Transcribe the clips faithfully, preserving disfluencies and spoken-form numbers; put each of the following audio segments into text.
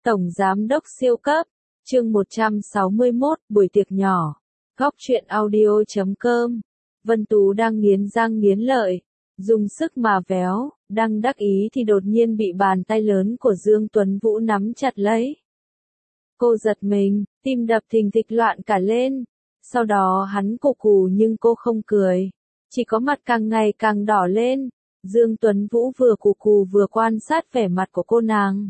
Tổng Giám đốc siêu cấp, chương một trăm sáu mươi mốt, buổi tiệc nhỏ. Góc truyện audio chấm com. Vân Tú đang nghiến răng nghiến lợi, dùng sức mà véo, đang đắc ý thì đột nhiên bị bàn tay lớn của Dương Tuấn Vũ nắm chặt lấy. Cô giật mình, tim đập thình thịch loạn cả lên. Sau đó hắn cù cù nhưng cô không cười, chỉ có mặt càng ngày càng đỏ lên. Dương Tuấn Vũ vừa cù cù vừa quan sát vẻ mặt của cô nàng.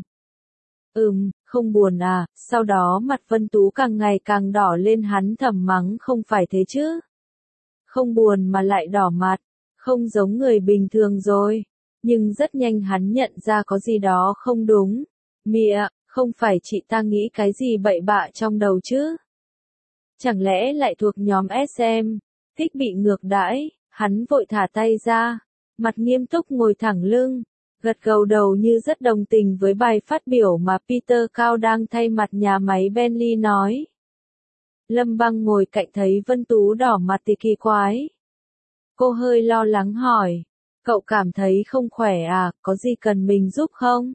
Ừm, không buồn à, sau đó mặt Vân Tú càng ngày càng đỏ lên, hắn thầm mắng không phải thế chứ. Không buồn mà lại đỏ mặt, không giống người bình thường rồi. Nhưng rất nhanh hắn nhận ra có gì đó không đúng. Mịa, không phải chị ta nghĩ cái gì bậy bạ trong đầu chứ? Chẳng lẽ lại thuộc nhóm ét em, thích bị ngược đãi? Hắn vội thả tay ra, mặt nghiêm túc ngồi thẳng lưng, gật gđầu đầu như rất đồng tình với bài phát biểu mà Peter Cao đang thay mặt nhà máy Bentley nói. Lâm Băng ngồi cạnh thấy Vân Tú đỏ mặt thì kỳ quái. Cô hơi lo lắng hỏi, cậu cảm thấy không khỏe à, có gì cần mình giúp không?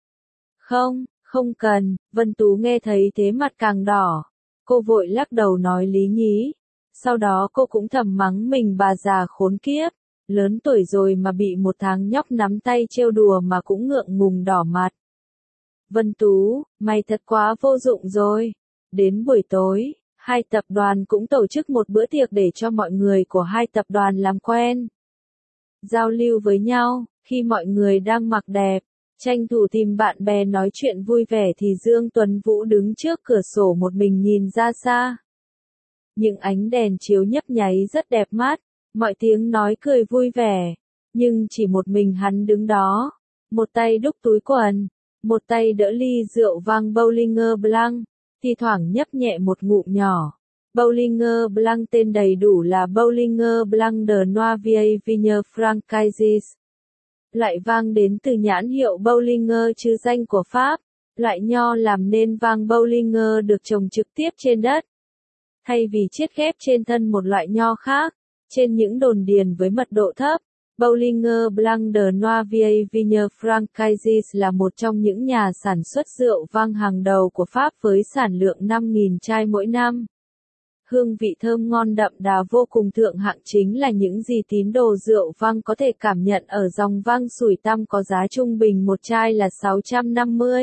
Không, không cần. Vân Tú nghe thấy thế mặt càng đỏ. Cô vội lắc đầu nói lý nhí. Sau đó cô cũng thầm mắng mình bà già khốn kiếp. Lớn tuổi rồi mà bị một thằng nhóc nắm tay trêu đùa mà cũng ngượng ngùng đỏ mặt. Vân Tú, mày thật quá vô dụng rồi. Đến buổi tối, hai tập đoàn cũng tổ chức một bữa tiệc để cho mọi người của hai tập đoàn làm quen. Giao lưu với nhau, khi mọi người đang mặc đẹp, tranh thủ tìm bạn bè nói chuyện vui vẻ thì Dương Tuấn Vũ đứng trước cửa sổ một mình nhìn ra xa. Những ánh đèn chiếu nhấp nháy rất đẹp mắt, mọi tiếng nói cười vui vẻ, nhưng chỉ một mình hắn đứng đó, một tay đúc túi quần, một tay đỡ ly rượu vang Bollinger Blanc, thi thoảng nhấp nhẹ một ngụm nhỏ. Bollinger Blanc tên đầy đủ là Bollinger Blanc de Nouvelle Vigne Francaise. Loại vang đến từ nhãn hiệu Bollinger trứ danh của Pháp. Loại nho làm nên vang Bollinger được trồng trực tiếp trên đất, thay vì chiết ghép trên thân một loại nho khác, trên những đồn điền với mật độ thấp. Bollinger Blanc de Nouvelle Vigne Francaise là một trong những nhà sản xuất rượu vang hàng đầu của Pháp với sản lượng năm nghìn chai mỗi năm. Hương vị thơm ngon đậm đà vô cùng thượng hạng chính là những gì tín đồ rượu vang có thể cảm nhận ở dòng vang sủi tăm có giá trung bình một chai là sáu trăm năm mươi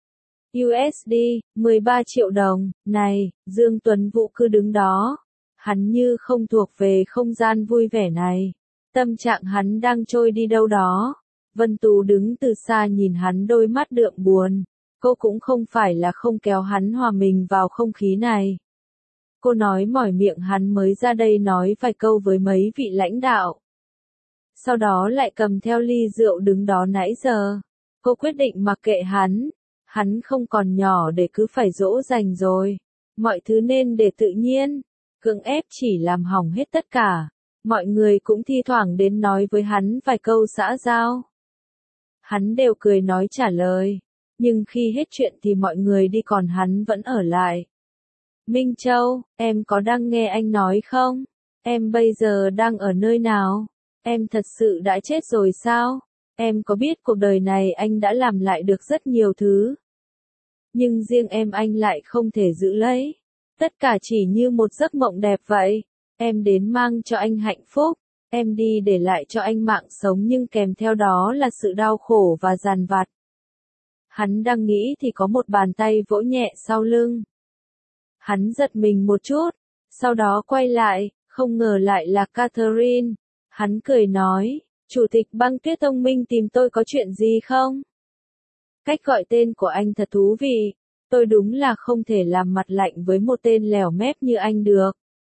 u ét đê, mười ba triệu đồng. Này, Dương Tuấn Vũ cứ đứng đó, hắn như không thuộc về không gian vui vẻ này. Tâm trạng hắn đang trôi đi đâu đó. Vân Tú đứng từ xa nhìn hắn đôi mắt đượm buồn. Cô cũng không phải là không kéo hắn hòa mình vào không khí này. Cô nói mỏi miệng hắn mới ra đây nói vài câu với mấy vị lãnh đạo. Sau đó lại cầm theo ly rượu đứng đó nãy giờ. Cô quyết định mặc kệ hắn. Hắn không còn nhỏ để cứ phải dỗ dành rồi. Mọi thứ nên để tự nhiên. Cưỡng ép chỉ làm hỏng hết tất cả. Mọi người cũng thi thoảng đến nói với hắn vài câu xã giao. Hắn đều cười nói trả lời. Nhưng khi hết chuyện thì mọi người đi còn hắn vẫn ở lại. Minh Châu, em có đang nghe anh nói không? Em bây giờ đang ở nơi nào? Em thật sự đã chết rồi sao? Em có biết cuộc đời này anh đã làm lại được rất nhiều thứ. Nhưng riêng em anh lại không thể giữ lấy. Tất cả chỉ như một giấc mộng đẹp vậy. Em đến mang cho anh hạnh phúc. Em đi để lại cho anh mạng sống nhưng kèm theo đó là sự đau khổ và dằn vặt. Hắn đang nghĩ thì có một bàn tay vỗ nhẹ sau lưng. Hắn giật mình một chút, sau đó quay lại, không ngờ lại là Catherine. Hắn cười nói, Chủ tịch Băng Tuyết Thông Minh tìm tôi có chuyện gì không? Cách gọi tên của anh thật thú vị, tôi đúng là không thể làm mặt lạnh với một tên lèo mép như anh được.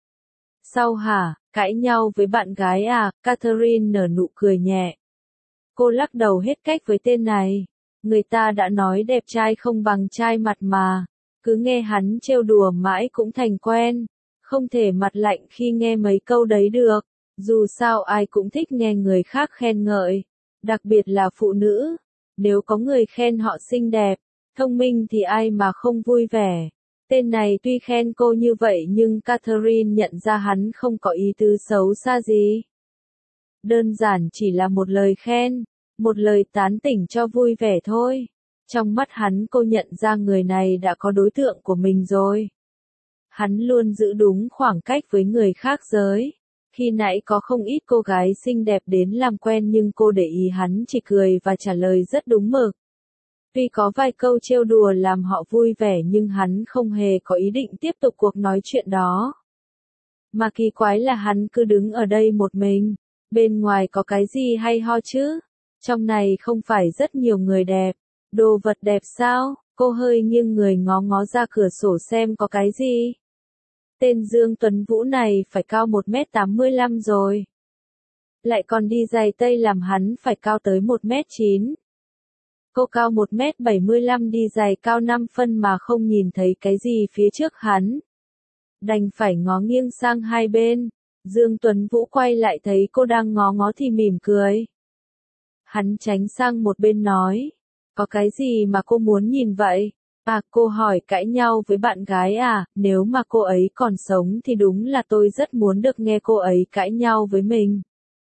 Sao hả, cãi nhau với bạn gái à? Catherine nở nụ cười nhẹ. Cô lắc đầu hết cách với tên này. Người ta đã nói đẹp trai không bằng trai mặt mà. Cứ nghe hắn trêu đùa mãi cũng thành quen. Không thể mặt lạnh khi nghe mấy câu đấy được. Dù sao ai cũng thích nghe người khác khen ngợi. Đặc biệt là phụ nữ. Nếu có người khen họ xinh đẹp, thông minh thì ai mà không vui vẻ. Tên này tuy khen cô như vậy nhưng Catherine nhận ra hắn không có ý tứ xấu xa gì. Đơn giản chỉ là một lời khen, một lời tán tỉnh cho vui vẻ thôi. Trong mắt hắn cô nhận ra người này đã có đối tượng của mình rồi. Hắn luôn giữ đúng khoảng cách với người khác giới. Khi nãy có không ít cô gái xinh đẹp đến làm quen nhưng cô để ý hắn chỉ cười và trả lời rất đúng mực. Tuy có vài câu trêu đùa làm họ vui vẻ nhưng hắn không hề có ý định tiếp tục cuộc nói chuyện đó. Mà kỳ quái là hắn cứ đứng ở đây một mình. Bên ngoài có cái gì hay ho chứ? Trong này không phải rất nhiều người đẹp. Đồ vật đẹp sao? Cô hơi nghiêng người ngó ngó ra cửa sổ xem có cái gì. Tên Dương Tuấn Vũ này phải cao một mét tám mươi lăm rồi. Lại còn đi giày tây làm hắn phải cao tới một mét chín. Cô cao một mét bảy mươi lăm đi giày cao năm phân mà không nhìn thấy cái gì phía trước hắn. Đành phải ngó nghiêng sang hai bên. Dương Tuấn Vũ quay lại thấy cô đang ngó ngó thì mỉm cười. Hắn tránh sang một bên nói. Có cái gì mà cô muốn nhìn vậy? À, cô hỏi cãi nhau với bạn gái à, nếu mà cô ấy còn sống thì đúng là tôi rất muốn được nghe cô ấy cãi nhau với mình.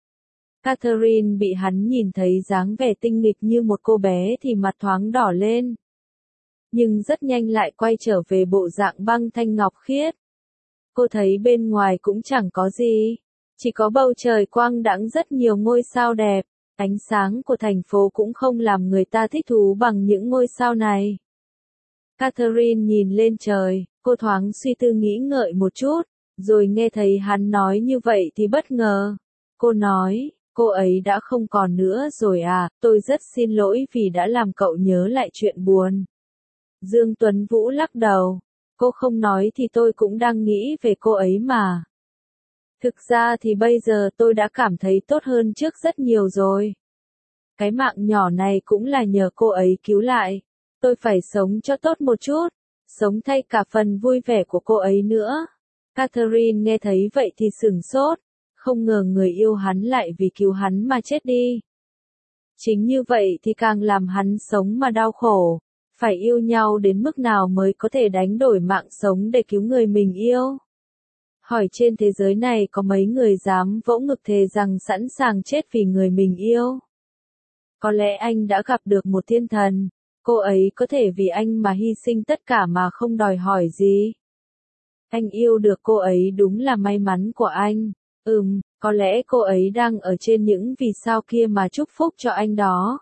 Catherine bị hắn nhìn thấy dáng vẻ tinh nghịch như một cô bé thì mặt thoáng đỏ lên. Nhưng rất nhanh lại quay trở về bộ dạng băng thanh ngọc khiết. Cô thấy bên ngoài cũng chẳng có gì. Chỉ có bầu trời quang đãng rất nhiều ngôi sao đẹp. Ánh sáng của thành phố cũng không làm người ta thích thú bằng những ngôi sao này. Catherine nhìn lên trời, cô thoáng suy tư nghĩ ngợi một chút, rồi nghe thấy hắn nói như vậy thì bất ngờ. Cô nói, cô ấy đã không còn nữa rồi à, tôi rất xin lỗi vì đã làm cậu nhớ lại chuyện buồn. Dương Tuấn Vũ lắc đầu, cô không nói thì tôi cũng đang nghĩ về cô ấy mà. Thực ra thì bây giờ tôi đã cảm thấy tốt hơn trước rất nhiều rồi. Cái mạng nhỏ này cũng là nhờ cô ấy cứu lại. Tôi phải sống cho tốt một chút, sống thay cả phần vui vẻ của cô ấy nữa. Catherine nghe thấy vậy thì sửng sốt, không ngờ người yêu hắn lại vì cứu hắn mà chết đi. Chính như vậy thì càng làm hắn sống mà đau khổ, phải yêu nhau đến mức nào mới có thể đánh đổi mạng sống để cứu người mình yêu. Hỏi trên thế giới này có mấy người dám vỗ ngực thề rằng sẵn sàng chết vì người mình yêu. Có lẽ anh đã gặp được một thiên thần. Cô ấy có thể vì anh mà hy sinh tất cả mà không đòi hỏi gì. Anh yêu được cô ấy đúng là may mắn của anh. Ừm, có lẽ cô ấy đang ở trên những vì sao kia mà chúc phúc cho anh đó.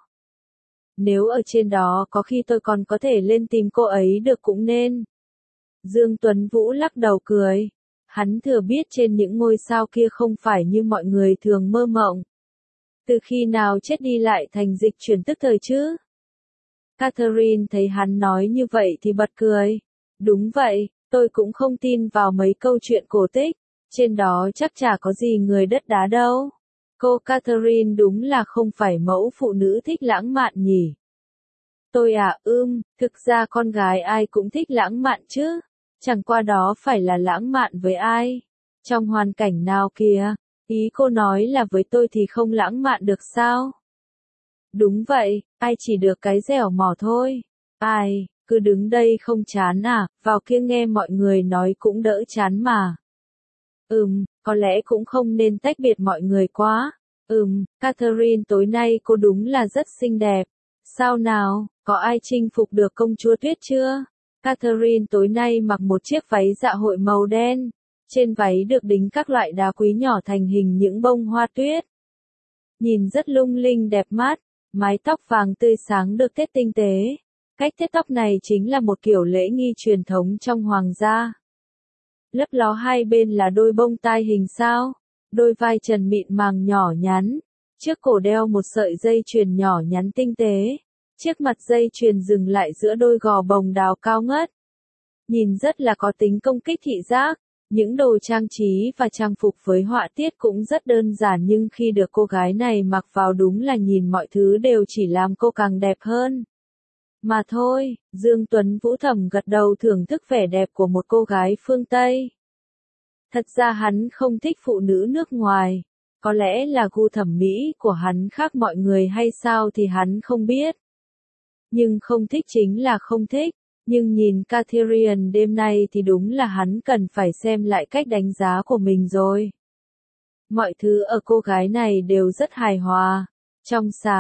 Nếu ở trên đó có khi tôi còn có thể lên tìm cô ấy được cũng nên. Dương Tuấn Vũ lắc đầu cười. Hắn thừa biết trên những ngôi sao kia không phải như mọi người thường mơ mộng. Từ khi nào chết đi lại thành dịch chuyển tức thời chứ? Catherine thấy hắn nói như vậy thì bật cười. Đúng vậy, tôi cũng không tin vào mấy câu chuyện cổ tích, trên đó chắc chả có gì người đất đá đâu. Cô Catherine đúng là không phải mẫu phụ nữ thích lãng mạn nhỉ. Tôi à, ưm, thực ra con gái ai cũng thích lãng mạn chứ, chẳng qua đó phải là lãng mạn với ai, trong hoàn cảnh nào kìa, ý cô nói là với tôi thì không lãng mạn được sao? Đúng vậy, ai chỉ được cái dẻo mỏ thôi. Ai, cứ đứng đây không chán à, vào kia nghe mọi người nói cũng đỡ chán mà. Ừm, có lẽ cũng không nên tách biệt mọi người quá. Ừm, Catherine tối nay cô đúng là rất xinh đẹp. Sao nào, có ai chinh phục được công chúa tuyết chưa? Catherine tối nay mặc một chiếc váy dạ hội màu đen. Trên váy được đính các loại đá quý nhỏ thành hình những bông hoa tuyết. Nhìn rất lung linh đẹp mắt. Mái tóc vàng tươi sáng được thết tinh tế. Cách thết tóc này chính là một kiểu lễ nghi truyền thống trong hoàng gia. Lấp ló hai bên là đôi bông tai hình sao, đôi vai trần mịn màng nhỏ nhắn. Trước cổ đeo một sợi dây chuyền nhỏ nhắn tinh tế. Chiếc mặt dây chuyền dừng lại giữa đôi gò bồng đào cao ngất. Nhìn rất là có tính công kích thị giác. Những đồ trang trí và trang phục với họa tiết cũng rất đơn giản nhưng khi được cô gái này mặc vào đúng là nhìn mọi thứ đều chỉ làm cô càng đẹp hơn. Mà thôi, Dương Tuấn Vũ thầm gật đầu thưởng thức vẻ đẹp của một cô gái phương Tây. Thật ra hắn không thích phụ nữ nước ngoài. Có lẽ là gu thẩm mỹ của hắn khác mọi người hay sao thì hắn không biết. Nhưng không thích chính là không thích. Nhưng nhìn Catherine đêm nay thì đúng là hắn cần phải xem lại cách đánh giá của mình rồi. Mọi thứ ở cô gái này đều rất hài hòa, trong sáng,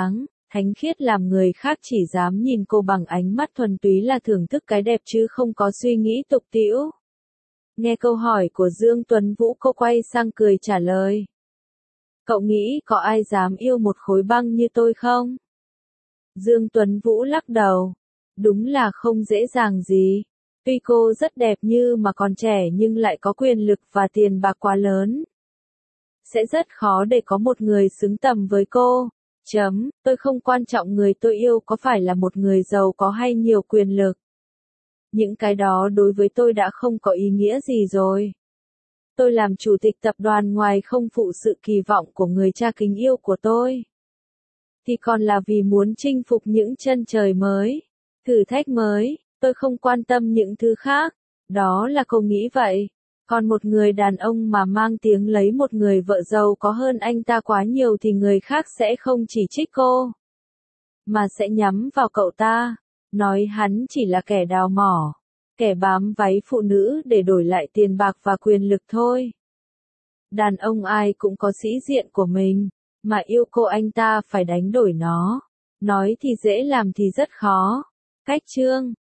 thánh khiết làm người khác chỉ dám nhìn cô bằng ánh mắt thuần túy là thưởng thức cái đẹp chứ không có suy nghĩ tục tĩu. Nghe câu hỏi của Dương Tuấn Vũ, cô quay sang cười trả lời. Cậu nghĩ có ai dám yêu một khối băng như tôi không? Dương Tuấn Vũ lắc đầu. Đúng là không dễ dàng gì. Tuy cô rất đẹp như mà còn trẻ nhưng lại có quyền lực và tiền bạc quá lớn. Sẽ rất khó để có một người xứng tầm với cô. Chấm, tôi không quan trọng người tôi yêu có phải là một người giàu có hay nhiều quyền lực. Những cái đó đối với tôi đã không có ý nghĩa gì rồi. Tôi làm chủ tịch tập đoàn ngoài không phụ sự kỳ vọng của người cha kính yêu của tôi, thì còn là vì muốn chinh phục những chân trời mới, thử thách mới, tôi không quan tâm những thứ khác. Đó là cô nghĩ vậy. Còn một người đàn ông mà mang tiếng lấy một người vợ giàu có hơn anh ta quá nhiều thì người khác sẽ không chỉ trích cô, mà sẽ nhắm vào cậu ta, nói hắn chỉ là kẻ đào mỏ, kẻ bám váy phụ nữ để đổi lại tiền bạc và quyền lực thôi. Đàn ông ai cũng có sĩ diện của mình, mà yêu cô anh ta phải đánh đổi nó. Nói thì dễ làm thì rất khó. Cách chương